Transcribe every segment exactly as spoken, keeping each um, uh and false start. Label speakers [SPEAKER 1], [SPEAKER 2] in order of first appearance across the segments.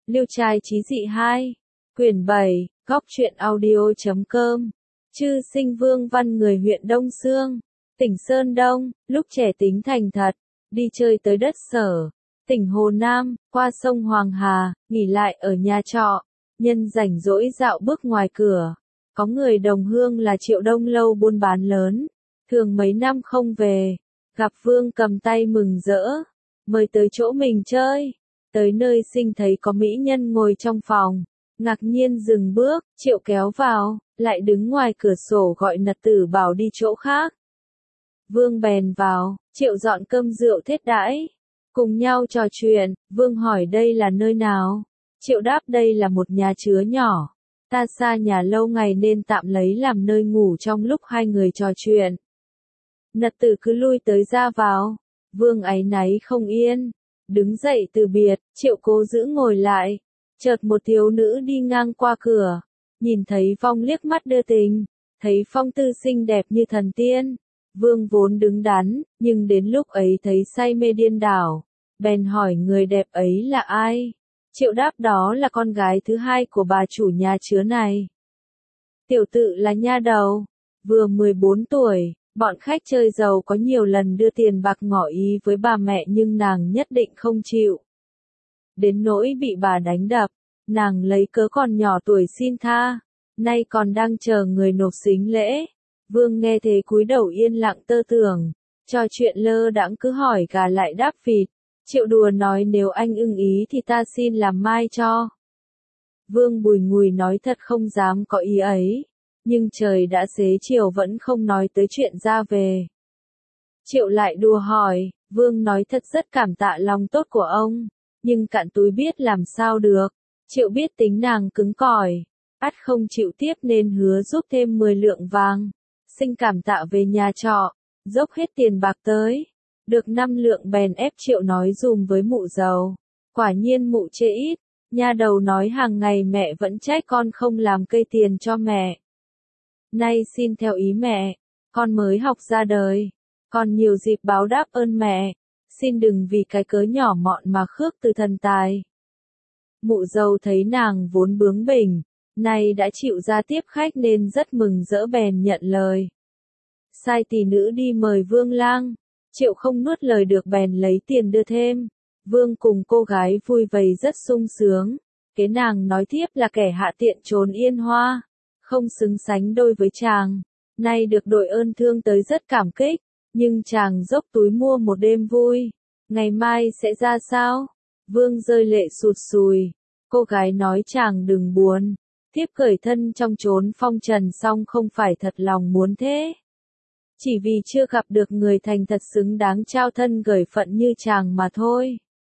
[SPEAKER 1] Liêu trai trí dị hai. Quyển bảy, góc truyện audio chấm com. Chư sinh Vương Văn người huyện Đông Xương, tỉnh Sơn Đông, lúc trẻ tính thành thật, đi chơi tới đất Sở, tỉnh Hồ Nam, qua sông Hoàng Hà, nghỉ lại ở nhà trọ, nhân rảnh rỗi dạo bước ngoài cửa. Có người đồng hương là Triệu Đông Lâu buôn bán lớn, thường mấy năm không về, gặp Vương cầm tay mừng rỡ, mời tới chỗ mình chơi. Tới nơi sinh thấy có mỹ nhân ngồi trong phòng, ngạc nhiên dừng bước, Triệu kéo vào, lại đứng ngoài cửa sổ gọi nật tử bảo đi chỗ khác. Vương bèn vào, Triệu dọn cơm rượu thiết đãi, cùng nhau trò chuyện. Vương hỏi đây là nơi nào? Triệu đáp đây là một nhà chứa nhỏ, ta xa nhà lâu ngày nên tạm lấy làm nơi ngủ trong lúc hai người trò chuyện. Nật tử cứ lui tới ra vào, Vương áy náy không yên, đứng dậy từ biệt. Triệu cố giữ ngồi lại, chợt một thiếu nữ đi ngang qua cửa, nhìn thấy Phong liếc mắt đưa tình, thấy Phong tư xinh đẹp như thần tiên. Vương vốn đứng đắn, nhưng đến lúc ấy thấy say mê điên đảo, bèn hỏi người đẹp ấy là ai. Triệu đáp đó là con gái thứ hai của bà chủ nhà chứa này. Tiểu tự là nha đầu, vừa mười bốn tuổi, bọn khách chơi giàu có nhiều lần đưa tiền bạc ngỏ ý với bà mẹ nhưng nàng nhất định không chịu. Đến nỗi bị bà đánh đập, nàng lấy cớ còn nhỏ tuổi xin tha, nay còn đang chờ người nộp sính lễ. Vương nghe thế cúi đầu yên lặng tơ tưởng, trò chuyện lơ đãng cứ hỏi gà lại đáp vịt. Triệu đùa nói nếu anh ưng ý thì ta xin làm mai cho. Vương bùi ngùi nói thật không dám có ý ấy, nhưng trời đã xế chiều vẫn không nói tới chuyện ra về. Triệu lại đùa hỏi, Vương nói thật rất cảm tạ lòng tốt của ông, nhưng cạn túi biết làm sao được. Triệu biết tính nàng cứng cỏi, ắt không chịu tiếp nên hứa giúp thêm mười lượng vàng, sinh cảm tạ về nhà trọ, dốc hết tiền bạc tới. Được năm lượng bèn ép Triệu nói dùm với mụ giàu. Quả nhiên mụ chê ít, nha đầu nói hàng ngày mẹ vẫn trách con không làm cây tiền cho mẹ. Nay xin theo ý mẹ, con mới học ra đời, còn nhiều dịp báo đáp ơn mẹ, xin đừng vì cái cớ nhỏ mọn mà khước từ thần tài. Mụ giàu thấy nàng vốn bướng bỉnh, nay đã chịu ra tiếp khách nên rất mừng rỡ bèn nhận lời. Sai tỷ nữ đi mời Vương lang. Triệu không nuốt lời được bèn lấy tiền đưa thêm. Vương cùng cô gái vui vầy rất sung sướng. Kế nàng nói tiếp là kẻ hạ tiện trốn yên hoa, không xứng sánh đôi với chàng. Nay được đội ơn thương tới rất cảm kích, nhưng chàng dốc túi mua một đêm vui. Ngày mai sẽ ra sao? Vương rơi lệ sụt sùi. Cô gái nói chàng đừng buồn. Tiếp cởi thân trong chốn phong trần xong không phải thật lòng muốn thế. Chỉ vì chưa gặp được người thành thật xứng đáng trao thân gởi phận như chàng mà thôi.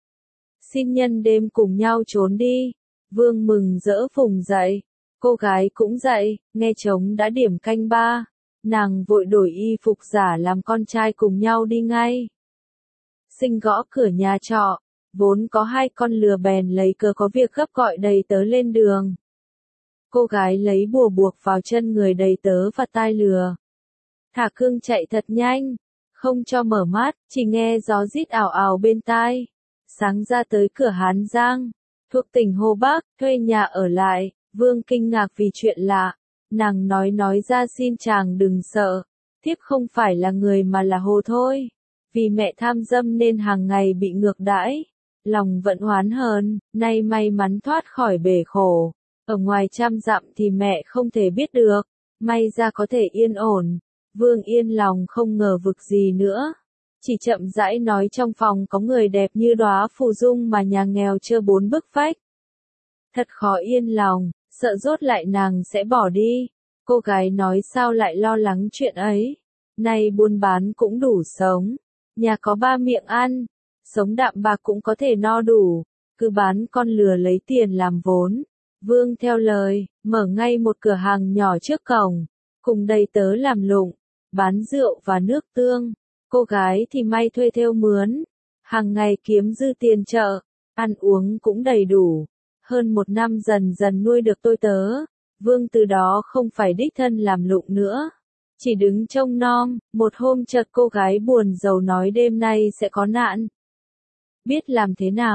[SPEAKER 1] Xin nhân đêm cùng nhau trốn đi. Vương mừng rỡ phùng dậy. Cô gái cũng dậy, nghe trống đã điểm canh ba. Nàng vội đổi y phục giả làm con trai cùng nhau đi ngay. Sinh gõ cửa nhà trọ, vốn có hai con lừa bèn lấy cớ có việc gấp gọi đầy tớ lên đường. Cô gái lấy bùa buộc vào chân người đầy tớ và tai lừa. Thả cương chạy thật nhanh, không cho mở mắt, chỉ nghe gió rít ảo ảo bên tai. Sáng ra tới cửa Hán Giang, thuộc tỉnh Hồ Bắc, thuê nhà ở lại. Vương kinh ngạc vì chuyện lạ, nàng nói nói ra xin chàng đừng sợ, thiếp không phải là người mà là hồ thôi. Vì mẹ tham dâm nên hàng ngày bị ngược đãi, lòng vẫn oán hờn, nay may mắn thoát khỏi bể khổ. Ở ngoài trăm dặm thì mẹ không thể biết được, may ra có thể yên ổn. Vương yên lòng không ngờ vực gì nữa, chỉ chậm rãi nói trong phòng có người đẹp như đóa phù dung mà nhà nghèo trơ bốn bức vách. Thật khó yên lòng, sợ rốt lại nàng sẽ bỏ đi. Cô gái nói sao lại lo lắng chuyện ấy, nay buôn bán cũng đủ sống, nhà có ba miệng ăn, sống đạm bạc cũng có thể no đủ, cứ bán con lừa lấy tiền làm vốn. Vương theo lời, mở ngay một cửa hàng nhỏ trước cổng, cùng đầy tớ làm lụng, bán rượu và nước tương. Cô gái thì may thuê thêu mướn, hàng ngày kiếm dư tiền chợ, ăn uống cũng đầy đủ. Hơn một năm dần dần nuôi được tôi tớ, Vương từ đó không phải đích thân làm lụng nữa, chỉ đứng trông nom. Một hôm chợt cô gái buồn rầu nói đêm nay sẽ có nạn. Biết làm thế nào,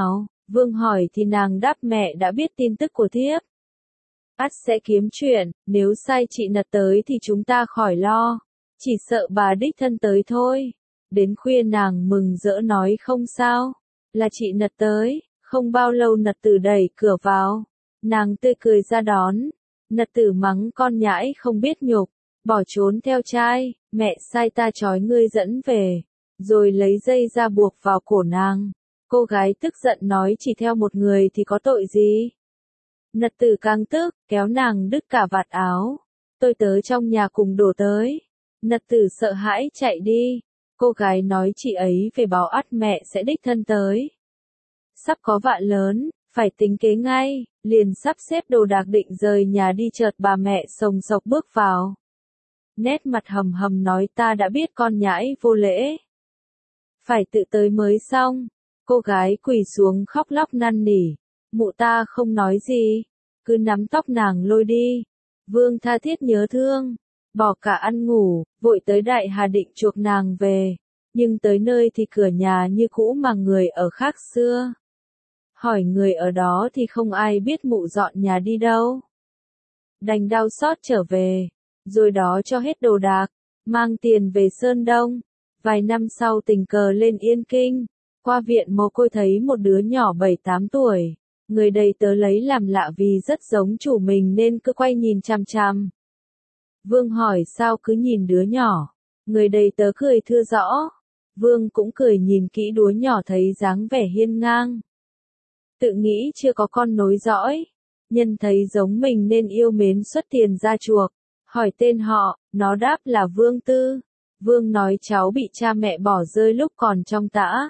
[SPEAKER 1] Vương hỏi thì nàng đáp mẹ đã biết tin tức của thiếp. Ắt sẽ kiếm chuyện, nếu sai chị Nật tới thì chúng ta khỏi lo. Chỉ sợ bà đích thân tới thôi. Đến khuya nàng mừng rỡ nói không sao. Là chị Nật tới, không bao lâu Nật Tử đẩy cửa vào. Nàng tươi cười ra đón. Nật Tử mắng con nhãi không biết nhục, bỏ trốn theo trai, mẹ sai ta trói ngươi dẫn về. Rồi lấy dây ra buộc vào cổ nàng. Cô gái tức giận nói chỉ theo một người thì có tội gì. Nật Tử càng tức, kéo nàng đứt cả vạt áo. Tôi tớ trong nhà cùng đổ tới. Nật Tử sợ hãi chạy đi. Cô gái nói chị ấy về báo ắt mẹ sẽ đích thân tới. Sắp có vạ lớn, phải tính kế ngay, liền sắp xếp đồ đạc định rời nhà đi chợt bà mẹ sồng sộc bước vào. Nét mặt hầm hầm nói ta đã biết con nhãi vô lễ. Phải tự tới mới xong. Cô gái quỳ xuống khóc lóc năn nỉ. Mụ ta không nói gì, cứ nắm tóc nàng lôi đi. Vương tha thiết nhớ thương, bỏ cả ăn ngủ, vội tới Đại Hà định chuộc nàng về. Nhưng tới nơi thì cửa nhà như cũ mà người ở khác xưa. Hỏi người ở đó thì không ai biết mụ dọn nhà đi đâu. Đành đau xót trở về, rồi đó cho hết đồ đạc, mang tiền về Sơn Đông. Vài năm sau tình cờ lên Yên Kinh, qua viện mồ côi thấy một đứa nhỏ bảy tám tuổi. Người đầy tớ lấy làm lạ vì rất giống chủ mình nên cứ quay nhìn chằm chằm. Vương hỏi sao cứ nhìn đứa nhỏ. Người đầy tớ cười thưa rõ. Vương cũng cười nhìn kỹ đứa nhỏ thấy dáng vẻ hiên ngang. Tự nghĩ chưa có con nối dõi. Nhân thấy giống mình nên yêu mến xuất tiền ra chuộc. Hỏi tên họ, nó đáp là Vương Tư. Vương nói cháu bị cha mẹ bỏ rơi lúc còn trong tã.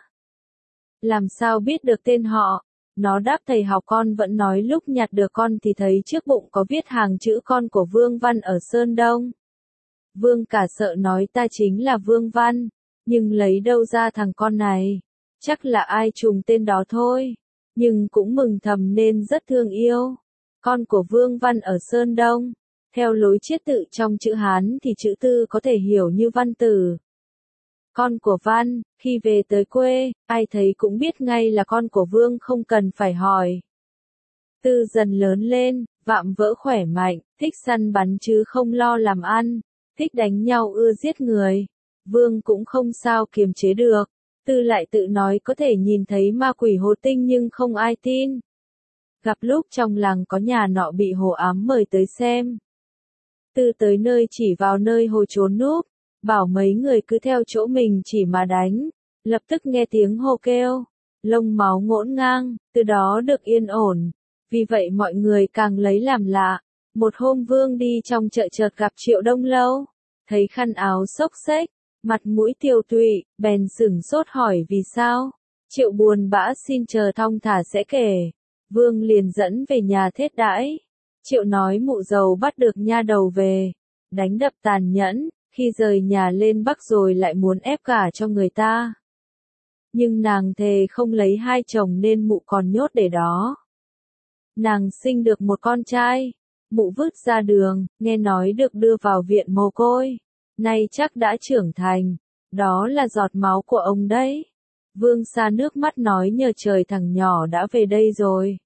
[SPEAKER 1] Làm sao biết được tên họ? Nó đáp thầy học con vẫn nói lúc nhặt được con thì thấy trước bụng có viết hàng chữ con của Vương Văn ở Sơn Đông. Vương cả sợ nói ta chính là Vương Văn, nhưng lấy đâu ra thằng con này, chắc là ai trùng tên đó thôi, nhưng cũng mừng thầm nên rất thương yêu. Con của Vương Văn ở Sơn Đông, theo lối chiết tự trong chữ Hán thì chữ Tư có thể hiểu như Văn Tử. Con của Văn, khi về tới quê, ai thấy cũng biết ngay là con của Vương không cần phải hỏi. Tư dần lớn lên, vạm vỡ khỏe mạnh, thích săn bắn chứ không lo làm ăn, thích đánh nhau ưa giết người. Vương cũng không sao kiềm chế được. Tư lại tự nói có thể nhìn thấy ma quỷ hồ tinh nhưng không ai tin. Gặp lúc trong làng có nhà nọ bị hồ ám mời tới xem. Tư tới nơi chỉ vào nơi hồ trốn núp. Bảo mấy người cứ theo chỗ mình chỉ mà đánh, lập tức nghe tiếng hô kêu, lông máu ngổn ngang, từ đó được yên ổn. Vì vậy mọi người càng lấy làm lạ. Một hôm Vương đi trong chợ chợt gặp Triệu Đông Lâu, thấy khăn áo xốc xếch, mặt mũi tiều tụy, bèn sửng sốt hỏi vì sao. Triệu buồn bã xin chờ thong thả sẽ kể. Vương liền dẫn về nhà thết đãi. Triệu nói mụ dâu bắt được nha đầu về, đánh đập tàn nhẫn. Khi rời nhà lên Bắc rồi lại muốn ép gả cho người ta. Nhưng nàng thề không lấy hai chồng nên mụ còn nhốt để đó. Nàng sinh được một con trai, mụ vứt ra đường, nghe nói được đưa vào viện mồ côi. Nay chắc đã trưởng thành, đó là giọt máu của ông đấy. Vương sa nước mắt nói nhờ trời thằng nhỏ đã về đây rồi.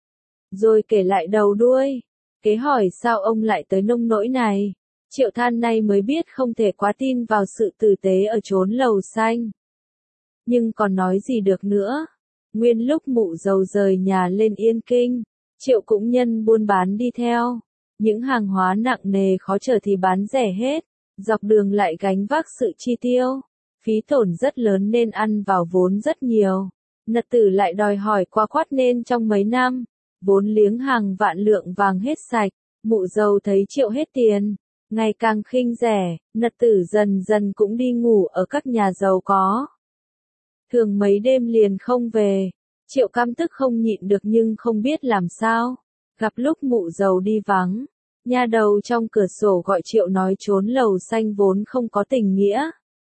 [SPEAKER 1] Rồi kể lại đầu đuôi, kế hỏi sao ông lại tới nông nỗi này. Triệu than nay mới biết không thể quá tin vào sự tử tế ở chốn lầu xanh. Nhưng còn nói gì được nữa. Nguyên lúc mụ dâu rời nhà lên Yên Kinh, Triệu cũng nhân buôn bán đi theo. Những hàng hóa nặng nề khó chở thì bán rẻ hết, dọc đường lại gánh vác sự chi tiêu. Phí tổn rất lớn nên ăn vào vốn rất nhiều. Nật Tử lại đòi hỏi quá quát nên trong mấy năm, vốn liếng hàng vạn lượng vàng hết sạch. Mụ dâu thấy Triệu hết tiền, ngày càng khinh rẻ, Nật Tử dần dần cũng đi ngủ ở các nhà giàu có. Thường mấy đêm liền không về, Triệu căm tức không nhịn được nhưng không biết làm sao. Gặp lúc mụ dâu đi vắng, nha đầu trong cửa sổ gọi Triệu nói trốn lầu xanh vốn không có tình nghĩa.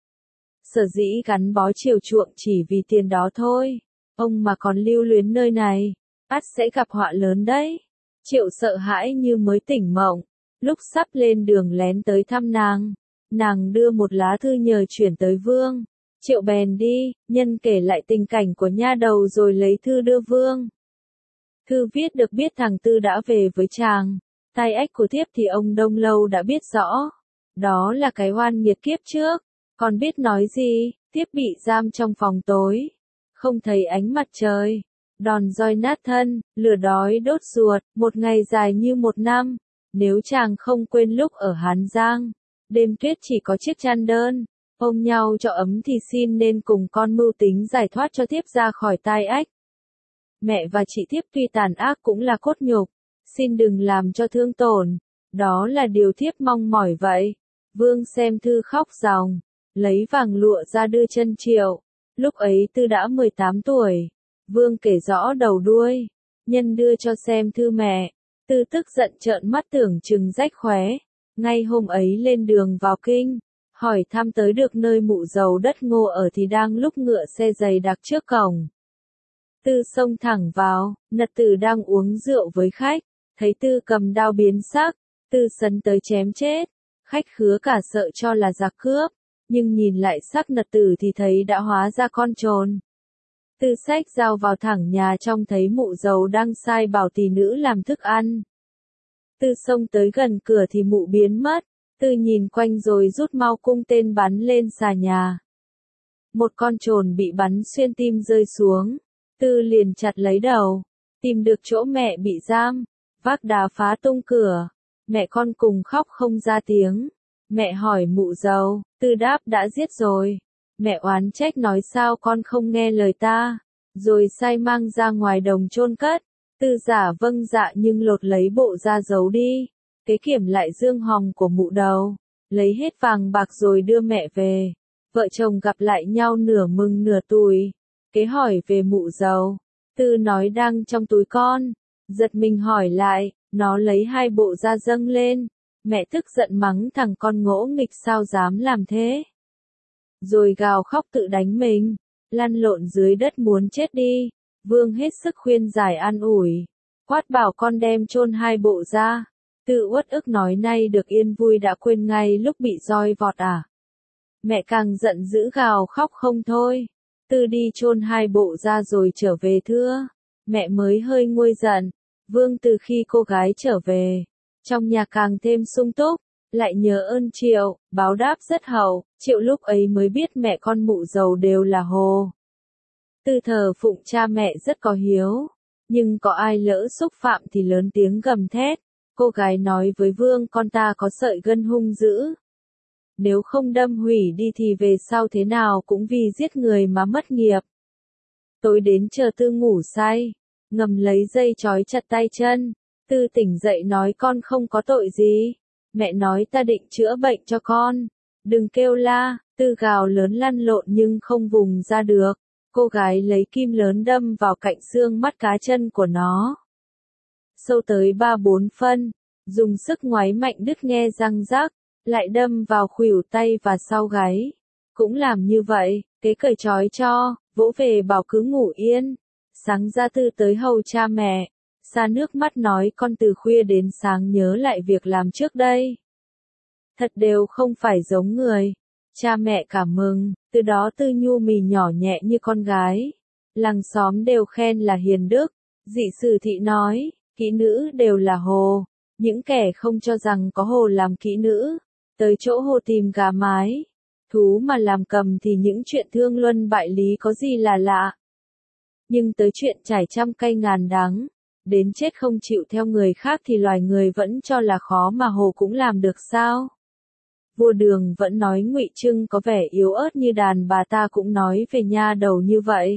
[SPEAKER 1] Sở dĩ gắn bó chiều chuộng chỉ vì tiền đó thôi, ông mà còn lưu luyến nơi này, ắt sẽ gặp họa lớn đấy. Triệu sợ hãi như mới tỉnh mộng. Lúc sắp lên đường lén tới thăm nàng, nàng đưa một lá thư nhờ chuyển tới Vương. Triệu bèn đi, nhân kể lại tình cảnh của nha đầu rồi lấy thư đưa Vương. Thư viết được biết thằng Tư đã về với chàng. Tai ách của thiếp thì ông Đông Lâu đã biết rõ. Đó là cái oan nghiệt kiếp trước. Còn biết nói gì, thiếp bị giam trong phòng tối. Không thấy ánh mặt trời. Đòn roi nát thân, lửa đói đốt ruột, một ngày dài như một năm. Nếu chàng không quên lúc ở Hán Giang, đêm tuyết chỉ có chiếc chăn đơn, ôm nhau cho ấm thì xin nên cùng con mưu tính giải thoát cho thiếp ra khỏi tai ách. Mẹ và chị thiếp tuy tàn ác cũng là cốt nhục, xin đừng làm cho thương tổn, đó là điều thiếp mong mỏi vậy. Vương xem thư khóc ròng, lấy vàng lụa ra đưa chân Triệu. Lúc ấy Tư đã mười tám tuổi. Vương kể rõ đầu đuôi, nhân đưa cho xem thư mẹ. Tư tức giận trợn mắt tưởng chừng rách khóe. Ngay hôm ấy lên đường vào kinh, hỏi thăm tới được nơi mụ dầu đất Ngô ở thì đang lúc ngựa xe dày đặc trước cổng. Tư xông thẳng vào, Nật Tử đang uống rượu với khách, thấy Tư cầm đao biến sắc, Tư sấn tới chém chết. Khách khứa cả sợ cho là giặc cướp, nhưng nhìn lại sắc Nật Tử thì thấy đã hóa ra con trồn. Tư xách dao vào thẳng nhà trong thấy mụ dầu đang sai bảo tỳ nữ làm thức ăn. Tư xông tới gần cửa thì mụ biến mất. Tư nhìn quanh rồi rút mau cung tên bắn lên xà nhà. Một con trồn bị bắn xuyên tim rơi xuống. Tư liền chặt lấy đầu, tìm được chỗ mẹ bị giam, vác đá phá tung cửa. Mẹ con cùng khóc không ra tiếng. Mẹ hỏi mụ dầu, Tư đáp đã giết rồi. Mẹ oán trách nói sao con không nghe lời ta, rồi sai mang ra ngoài đồng chôn cất. Tư giả vâng dạ nhưng lột lấy bộ da giấu đi. Kế kiểm lại dương hồng của mụ đầu, lấy hết vàng bạc rồi đưa mẹ về. Vợ chồng gặp lại nhau nửa mừng nửa tủi. Kế hỏi về mụ dầu, Tư nói đang trong túi con. Giật mình hỏi lại, nó lấy hai bộ da dâng lên. Mẹ tức giận mắng thằng con ngỗ nghịch sao dám làm thế. Rồi gào khóc tự đánh mình, lăn lộn dưới đất muốn chết đi. Vương hết sức khuyên giải an ủi, quát bảo con đem chôn hai bộ da. Tư uất ức nói nay được yên vui đã quên ngay lúc bị roi vọt à. Mẹ càng giận dữ gào khóc không thôi. Tư đi chôn hai bộ da rồi trở về thưa. Mẹ mới hơi nguôi giận. Vương từ khi cô gái trở về, trong nhà càng thêm sung túc, lại nhớ ơn Triệu, báo đáp rất hậu. Triệu lúc ấy mới biết mẹ con mụ dầu đều là hồ. Tư thờ phụng cha mẹ rất có hiếu, nhưng có ai lỡ xúc phạm thì lớn tiếng gầm thét. Cô gái nói với Vương con ta có sợi gân hung dữ. Nếu không đâm hủy đi thì về sau thế nào cũng vì giết người mà mất nghiệp. Tối đến chờ Tư ngủ say, ngầm lấy dây trói chặt tay chân. Tư tỉnh dậy nói con không có tội gì. Mẹ nói ta định chữa bệnh cho con. Đừng kêu la. Tư gào lớn lăn lộn nhưng không vùng ra được. Cô gái lấy kim lớn đâm vào cạnh xương mắt cá chân của nó. Sâu tới ba bốn phân, dùng sức ngoáy mạnh đứt nghe răng rắc, lại đâm vào khuỷu tay và sau gáy. Cũng làm như vậy, Kế cởi trói cho, vỗ về bảo cứ ngủ yên. Sáng ra Tư tới hầu cha mẹ, xa nước mắt nói con từ khuya đến sáng nhớ lại việc làm trước đây. Thật đều không phải giống người. Cha mẹ cảm mừng, từ đó Tư nhu mì nhỏ nhẹ như con gái. Làng xóm đều khen là hiền đức. Dị sử thị nói, kỹ nữ đều là hồ. Những kẻ không cho rằng có hồ làm kỹ nữ, tới chỗ hồ tìm gà mái. Thú mà làm cầm thì những chuyện thương luân bại lý có gì là lạ. Nhưng tới chuyện trải trăm cây ngàn đắng, đến chết không chịu theo người khác thì loài người vẫn cho là khó mà hồ cũng làm được sao. Vua Đường vẫn nói Ngụy Trưng có vẻ yếu ớt như đàn bà, ta cũng nói về nha đầu như vậy.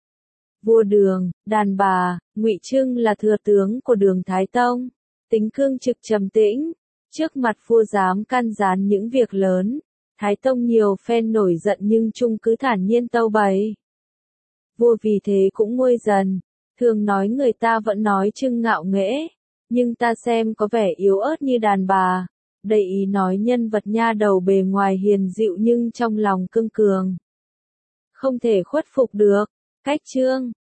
[SPEAKER 1] Vua Đường, đàn bà, Ngụy Trưng là thừa tướng của Đường Thái Tông, tính cương trực trầm tĩnh, trước mặt vua dám can gián những việc lớn. Thái Tông nhiều phen nổi giận nhưng chung cứ thản nhiên tâu bày. Vua vì thế cũng nguôi dần, thường nói người ta vẫn nói Trưng ngạo nghễ, nhưng ta xem có vẻ yếu ớt như đàn bà. Đây ý nói nhân vật nha đầu bề ngoài hiền dịu nhưng trong lòng cương cường, không thể khuất phục được. Cách chương